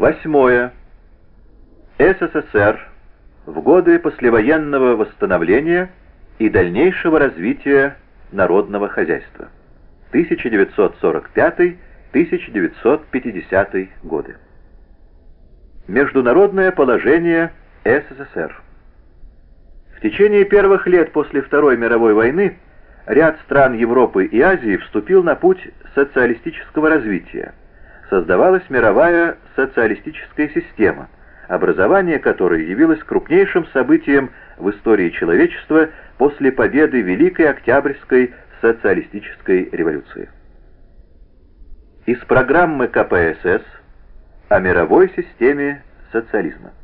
Восьмое. СССР в годы послевоенного восстановления и дальнейшего развития народного хозяйства. 1945-1950 годы. Международное положение СССР. В течение первых лет после Второй мировой войны ряд стран Европы и Азии вступил на путь социалистического развития. Создавалась мировая социалистическая система, образование которой явилось крупнейшим событием в истории человечества после победы Великой Октябрьской социалистической революции. Из программы КПСС о мировой системе социализма.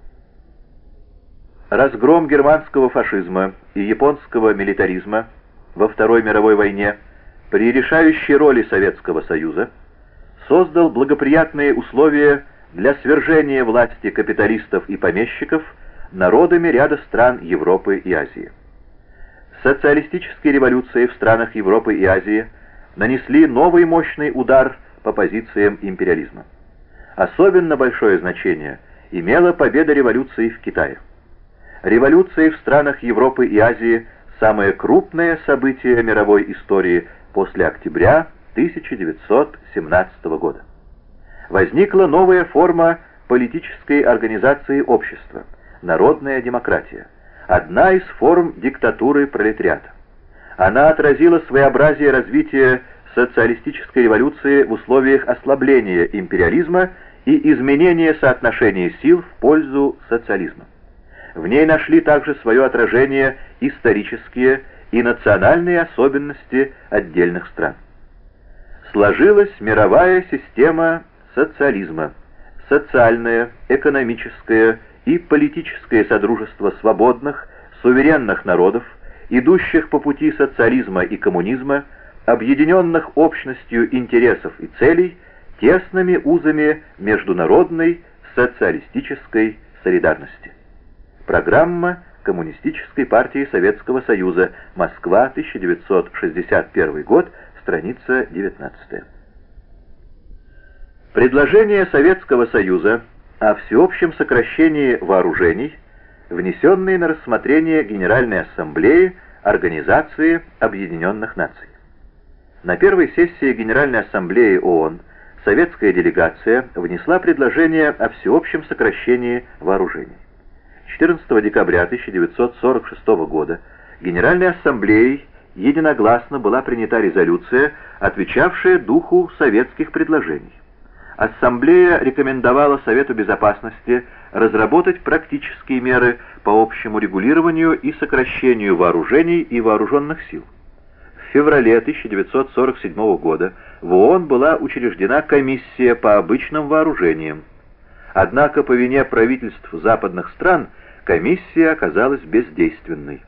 Разгром германского фашизма и японского милитаризма во Второй мировой войне при решающей роли Советского Союза создал благоприятные условия для свержения власти капиталистов и помещиков народами ряда стран Европы и Азии. Социалистические революции в странах Европы и Азии нанесли новый мощный удар по позициям империализма. Особенно большое значение имела победа революции в Китае. Революции в странах Европы и Азии – самое крупное событие мировой истории после октября 1917 года. Возникла новая форма политической организации общества – народная демократия, одна из форм диктатуры пролетариата. Она отразила своеобразие развития социалистической революции в условиях ослабления империализма и изменения соотношения сил в пользу социализма. В ней нашли также свое отражение исторические и национальные особенности отдельных стран. Сложилась мировая система социализма, социальное, экономическое и политическое содружество свободных, суверенных народов, идущих по пути социализма и коммунизма, объединенных общностью интересов и целей, тесными узами международной социалистической солидарности. Программа Коммунистической партии Советского Союза. Москва, 1961 год, страница 19. Предложение Советского Союза о всеобщем сокращении вооружений, внесенные на рассмотрение Генеральной Ассамблеи Организации Объединенных Наций. На первой сессии Генеральной Ассамблеи ООН советская делегация внесла предложение о всеобщем сокращении вооружений. 14 декабря 1946 года Генеральной Ассамблеей единогласно была принята резолюция, отвечавшая духу советских предложений. Ассамблея рекомендовала Совету Безопасности разработать практические меры по общему регулированию и сокращению вооружений и вооруженных сил. В феврале 1947 года в ООН была учреждена комиссия по обычным вооружениям. Однако по вине правительств западных стран комиссия оказалась бездейственной.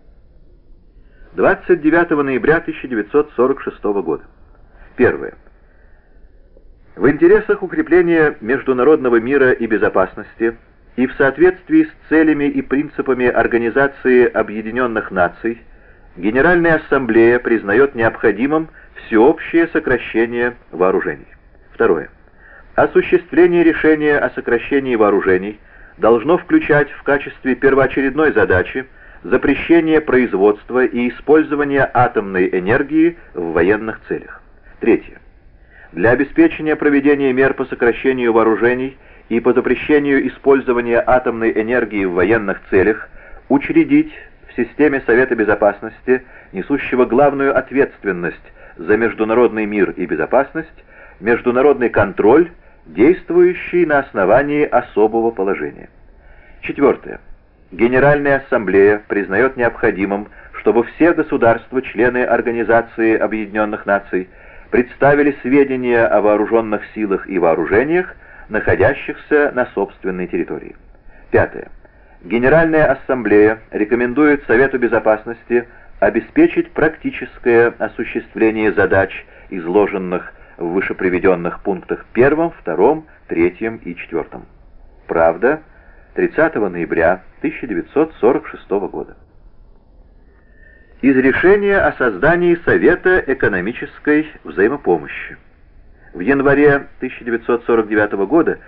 29 ноября 1946 года. Первое. В интересах укрепления международного мира и безопасности и в соответствии с целями и принципами Организации Объединенных Наций Генеральная Ассамблея признает необходимым всеобщее сокращение вооружений. Второе. Осуществление решения о сокращении вооружений должно включать в качестве первоочередной задачи запрещение производства и использования атомной энергии в военных целях. Третье. Для обеспечения проведения мер по сокращению вооружений и по запрещению использования атомной энергии в военных целях учредить в системе Совета Безопасности, несущего главную ответственность за международный мир и безопасность, международный контроль, действующий на основании особого положения. Четвертое. Генеральная Ассамблея признает необходимым, чтобы все государства-члены Организации Объединенных Наций представили сведения о вооруженных силах и вооружениях, находящихся на собственной территории. Пятое. Генеральная Ассамблея рекомендует Совету Безопасности обеспечить практическое осуществление задач, изложенных в вышеприведенных пунктах 1, 2, 3 и 4. Правда, 30 ноября 1946 года. Из решения о создании Совета экономической взаимопомощи. В январе 1949 года